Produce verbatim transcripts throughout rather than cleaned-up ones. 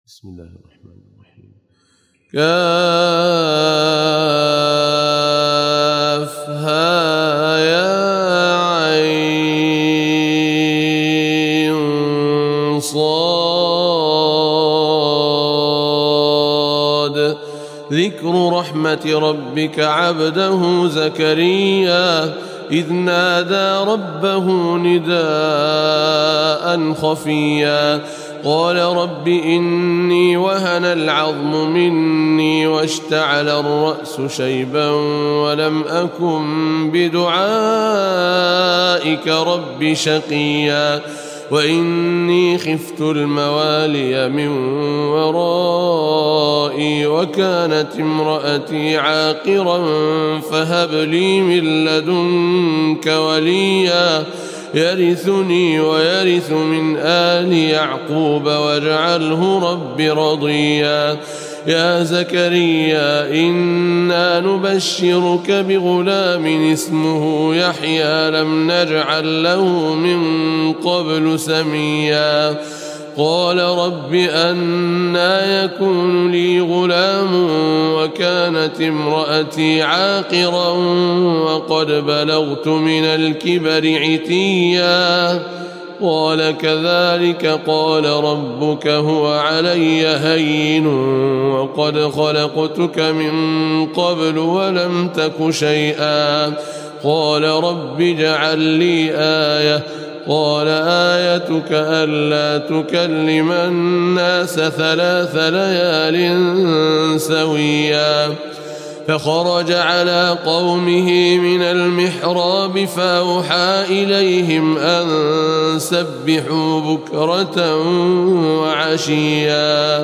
بسم الله الرحمن الرحيم. كافها يا عين صاد. ذكر رحمة ربك عبده زكريا إذ نادى ربه نداء خفيا قال رب إني وهن العظم مني واشتعل الرأس شيبا ولم أكن بدعائك رب شقيا وإني خفت الموالي من ورائي وكانت امرأتي عاقرا فهب لي من لدنك وليا يرثني ويرث من آل يعقوب واجعله رب رضيا. يا زكريا إنا نبشرك بغلام اسمه يحيى لم نجعل له من قبل سميا قال رب أنى يكون لي غلام وكانت امرأتي عاقرا وقد بلغت من الكبر عتيا قال كذلك قال ربك هو علي هين وقد خلقتك من قبل ولم تك شيئا قال رب اجعل لي آية قال آيتك ألا تكلم الناس ثلاث ليال سويا فخرج على قومه من المحراب فأوحى إليهم أن سبحوا بكرة وعشيا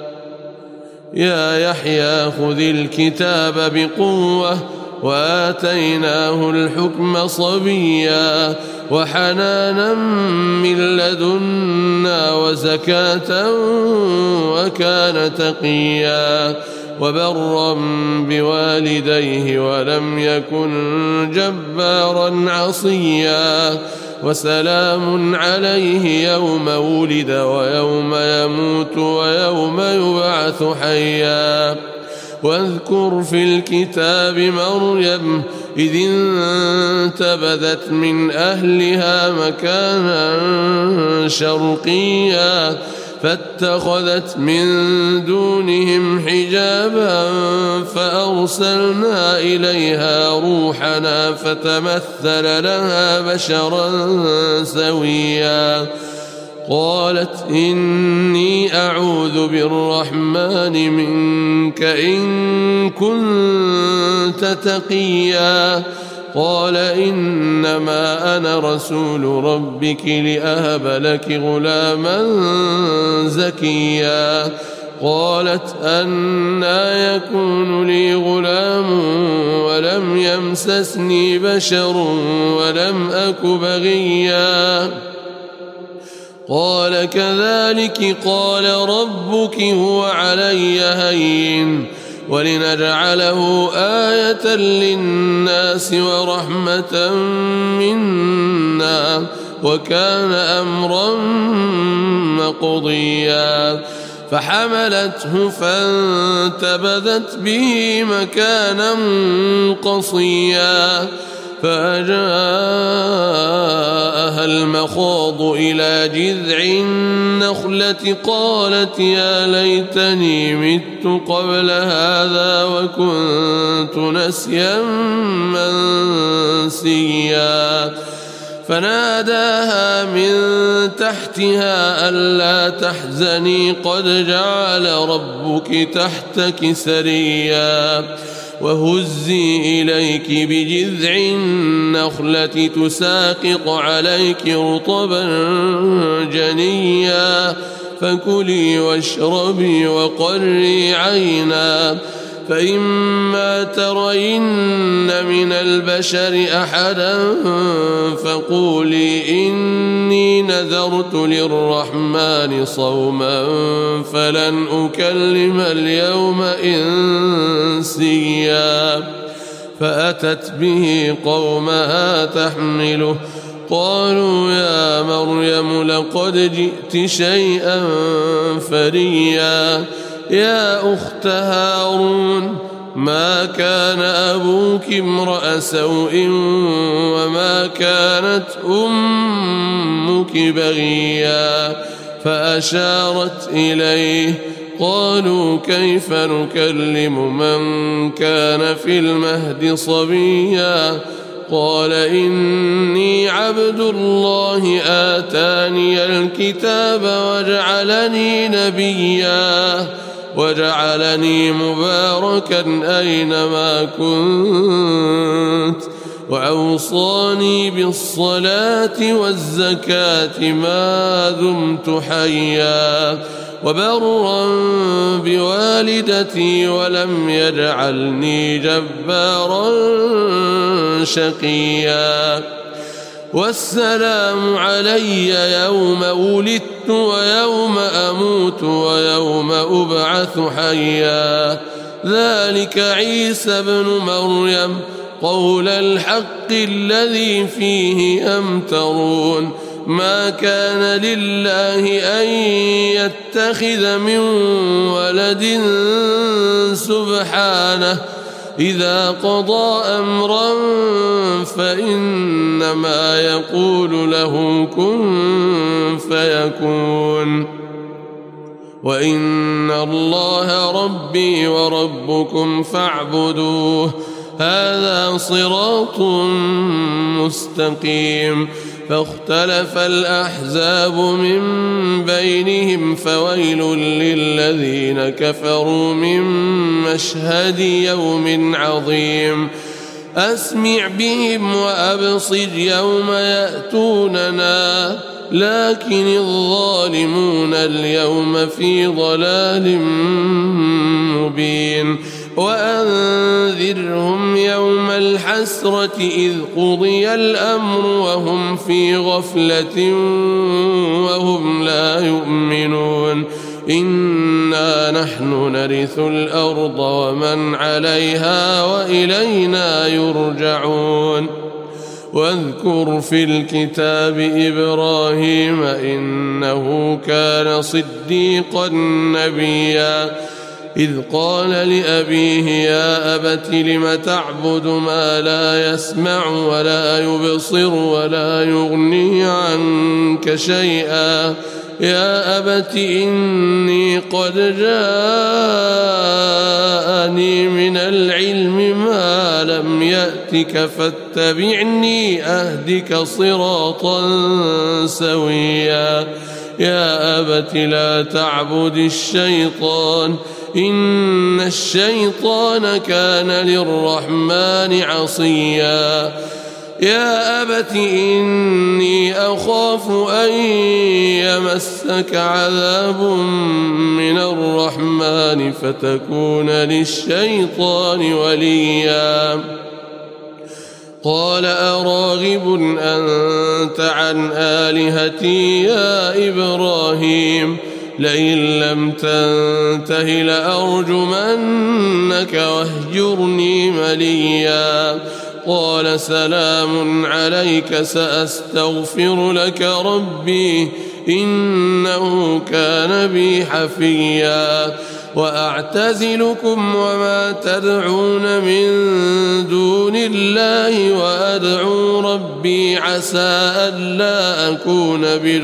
يا يحيى خذ الكتاب بقوة وآتيناه الحكم صبيا وحنانا من لدنا وزكاة وكان تقيا وبرا بوالديه ولم يكن جبارا عصيا وسلام عليه يوم ولد ويوم يموت ويوم يبعث حيا واذكر في الكتاب مريم إذ انتبذت من أهلها مكانا شرقيا فاتخذت من دونهم حجابا فأرسلنا إليها روحنا فتمثل لها بشرا سويا قالت إني أعوذ بالرحمن منك إن كنت تقيا قال إنما أنا رسول ربك لأهب لك غلاما زكيا قالت أنى يكون لي غلام ولم يمسسني بشر ولم أك بغيا قال كذلك قال ربك هو علي هين ولنجعله آية للناس ورحمة منا وكان أمرا مقضيا فحملته فانتبذت به مكانا قصيا فأجاءها المخاض إلى جذع النخلة قالت يا ليتني مت قبل هذا وكنت نسيا منسيا فناداها من تحتها ألا تحزني قد جعل ربك تحتك سريا وهزي إليك بجذع النخلة تساقط عليك رطبا جنيا فكلي واشربي وقري عينا فإما ترين من البشر أحدا فقولي إني نذرت للرحمن صوما فلن أكلم اليوم إنسيا فأتت به قومها تحمله قالوا يا مريم لقد جئت شيئا فريا يا أخت هارون ما كان أبوك امرأ سوء وما كانت أمك بغيا فأشارت إليه قالوا كيف نكلم من كان في المهد صبيا قال إني عبد الله آتاني الكتاب وجعلني نبيا وجعلني مباركا أينما كنت وأوصاني بالصلاة والزكاة ما دمت حيا وبرا بوالدتي ولم يجعلني جبارا شقيا والسلام علي يوم ولدت ويوم أموت ويوم أبعث حيا ذلك عيسى بن مريم قول الحق الذي فيه يمترون ما كان لله أن يتخذ من ولد سبحانه إذا قضى أمرا فإنما يقول له كن فيكون وإن الله ربي وربكم فاعبدوه هذا صراط مستقيم فاختلف الأحزاب من بينهم فويل للذين كفروا من مشهد يوم عظيم أسمع بهم وأبصر يوم يأتوننا لكن الظالمون اليوم في ضلال مبين وأنذرهم يوم الحسرة إذ قضي الأمر وهم في غفلة وهم لا يؤمنون إنا نحن نرث الأرض ومن عليها وإلينا يرجعون واذكر في الكتاب إبراهيم إنه كان صديقا نبيا إذ قال لأبيه يا أبت لم تعبد ما لا يسمع ولا يبصر ولا يغني عنك شيئا يا أبت إني قد جاءني من العلم ما لم يأتك فاتبعني أهدك صراطا سويا يا أبت لا تعبد الشيطان إن الشيطان كان للرحمن عصيا يا أبت إني أخاف أن يمسك عذاب من الرحمن فتكون للشيطان وليا قال أراغب أنت عن آلهتي يا إبراهيم لئن لم تنته لأرجمنك واهجرني مليا قال سلام عليك سأستغفر لك ربي إنه كان بي حفيا وأعتزلكم وما تدعون من دون الله وأدعو ربي عسى ألا أكون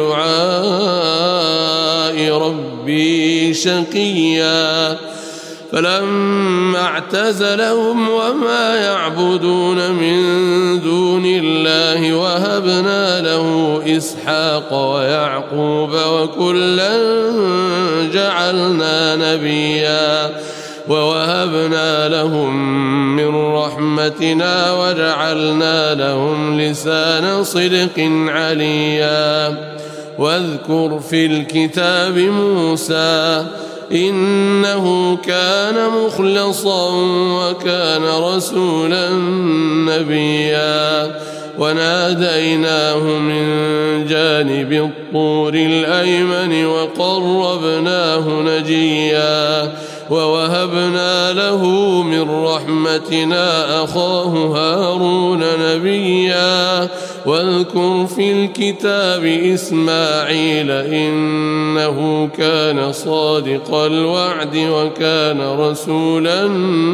بدعاء ربي شقيا فلما اعتزلهم وما يعبدون من دون الله وهبنا له إسحاق ويعقوب وكلا جعلنا نبيا ووهبنا لهم من رحمتنا وجعلنا لهم لسان صدق عليا واذكر في الكتاب موسى إنه كان مخلصا وكان رسولا نبيا وناديناه من جانب الطور الأيمن وقربناه نجيا ووهبنا له من رحمتنا أخاه هارون نبيا واذكر في الكتاب إسماعيل إنه كان صادق الوعد وكان رسولا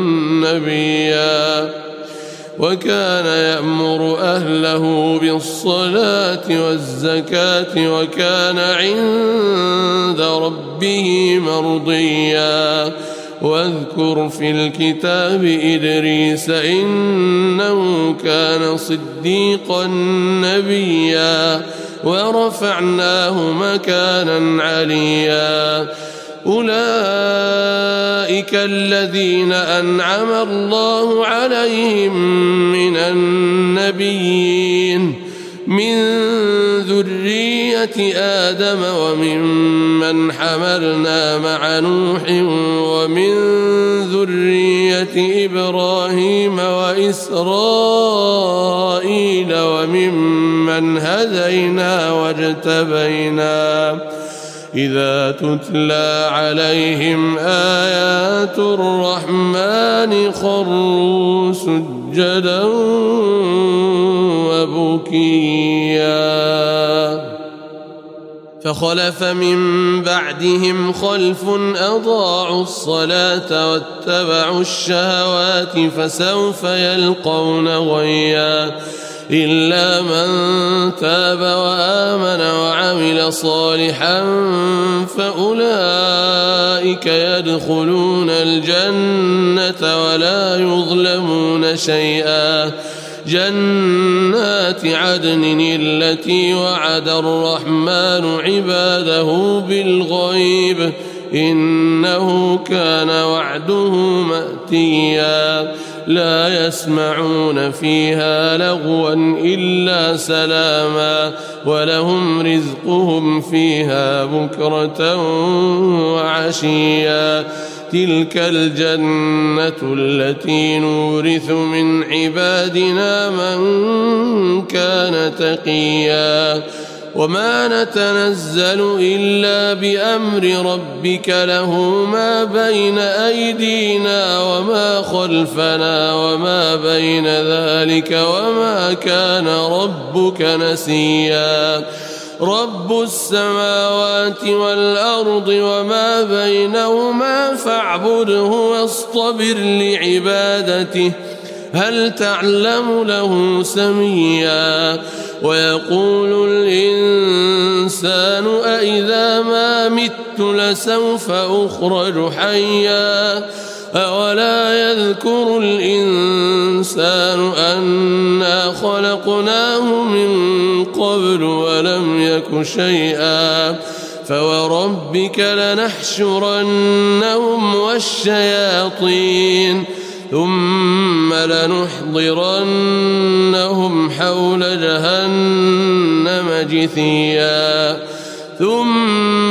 نبيا وكان يأمر أهله بالصلاة والزكاة وكان عند ربه مرضيا واذكر في الكتاب إدريس إنه كان صديقا نبيا ورفعناه مكانا عليا أولئك الذين أنعم الله عليهم من النبيين من ذرية آدم وممن حملنا مع نوح ومن ذرية إبراهيم وإسرائيل وممن هدينا واجتبينا إذا تتلى عليهم آيات الرحمن خروا سجدا وبكيا فخلف من بعدهم خلف أضاعوا الصلاة واتبعوا الشهوات فسوف يلقون غيا إلا من تاب وآمن وعمل صالحا فأولئك يدخلون الجنة ولا يظلمون شيئا جنات عدن التي وعد الرحمن عباده بالغيب إنه كان وعده مأتيا لا يسمعون فيها لغوا إلا سلاما ولهم رزقهم فيها بكرة وعشيا تلك الجنة التي نورث من عبادنا من كان تقيا وما نتنزل إلا بأمر ربك له ما بين أيدينا وما خلفنا وما بين ذلك وما كان ربك نسيا رب السماوات والأرض وما بينهما فاعبده واصطبر لعبادته هل تعلم له سميا ويقول الإنسان أإذا ما مت لسوف أخرج حيا أولا يذكر الإنسان أنا خلقناه من قبل ولم يك شيئا فوربك لنحشرنهم والشياطين ثم لنحضرنهم حول جهنم جثيا ثم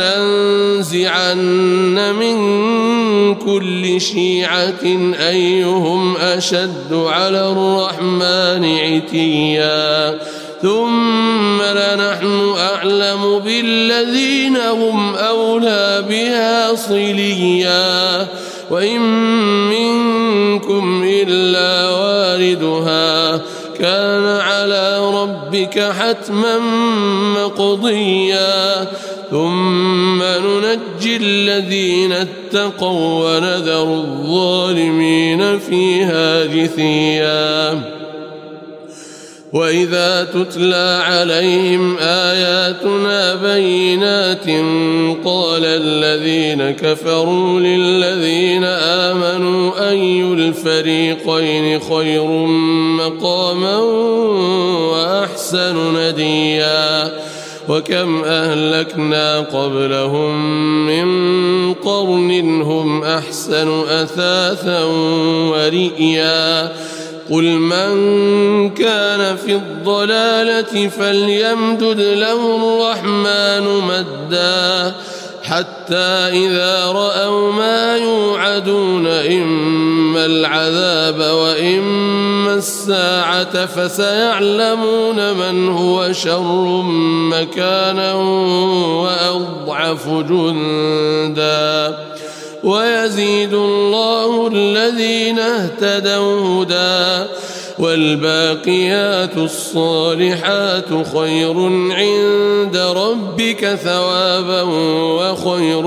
لننزعن من كل شيعة أيهم أشد على الرحمن عتيا ثم لنحن أعلم بالذين هم أولى بها صليا وإن منكم إلا واردها كان على ربك حتما مقضيا ثم ننجي الذين اتقوا ونذر الظالمين فيها جثيا وإذا تتلى عليهم آياتنا بينات قال الذين كفروا للذين آمنوا أي الفريقين خير مقاما وأحسن نديا وكم أهلكنا قبلهم من قرن هم أحسن أثاثا ورئيا قل من كان في الضلالة فليمدد له الرحمن مدا حتى إذا رأوا ما يوعدون إما العذاب وإما الساعة فسيعلمون من هو شر مكانا وأضعف جندا ويزيد الله الذين اهتدوا هدى والباقيات الصالحات خير عند ربك ثوابا وخير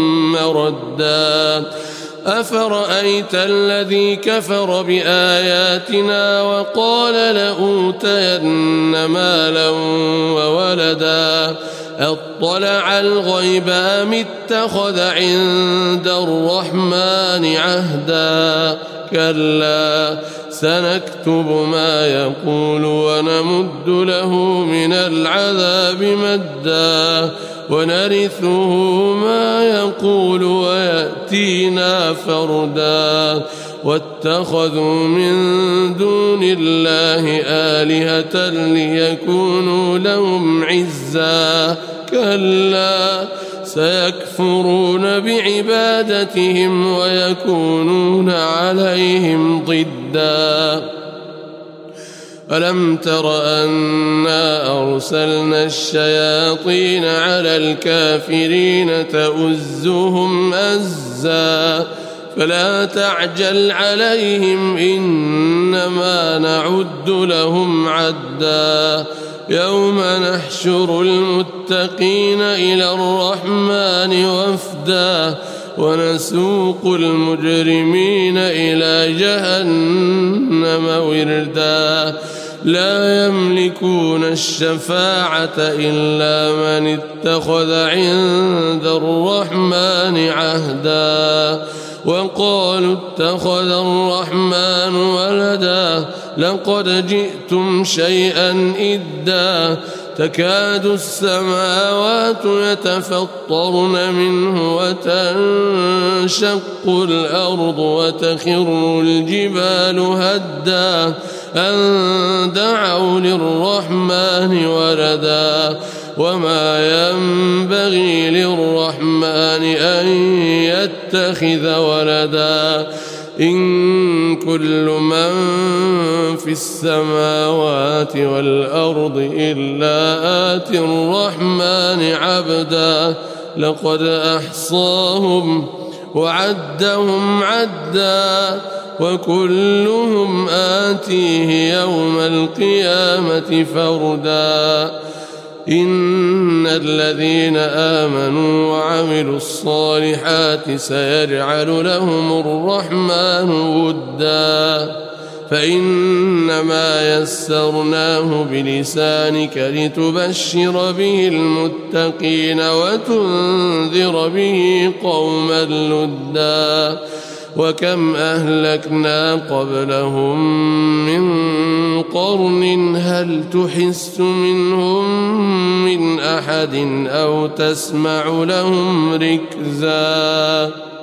مردا أفرأيت الذي كفر بآياتنا وقال لأوتين مالا وولدا أطلع الغيب أم اتخذ عند الرحمن عهدا كلا سنكتب ما يقول ونمد له من العذاب مدا ونرثه ما يقول ويأتينا فردا واتخذوا من دون الله آلهة ليكونوا لهم عزا كلا سيكفرون بعبادتهم ويكونون عليهم ضدا ألم تر أنا أرسلنا الشياطين على الكافرين تؤزهم أزا فلا تعجل عليهم إنما نعد لهم عدا يوم نحشر المتقين إلى الرحمن وفدا ونسوق المجرمين إلى جهنم وردا لا يملكون الشفاعة إلا من اتخذ عند الرحمن عهدا وقالوا اتخذ الرحمن ولدا لقد جئتم شيئا إدا تكاد السماوات يتفطرن منه وتنشق الأرض وتخر الجبال هدا أن دعوا للرحمن ولدا وما ينبغي للرحمن أن يتخذ ولدا إن كل من في السماوات والأرض إلا آتي الرحمن عبدا لقد أحصاهم وعدهم عدا وكلهم آتيه يوم القيامة فردا إن الذين آمنوا وعملوا الصالحات سيجعل لهم الرحمن ودا فإنما يسرناه بلسانك لتبشر به المتقين وتنذر به قوما لدا وكم أهلكنا قبلهم من قرن هل تحس منهم من أحد أو تسمع لهم ركزا.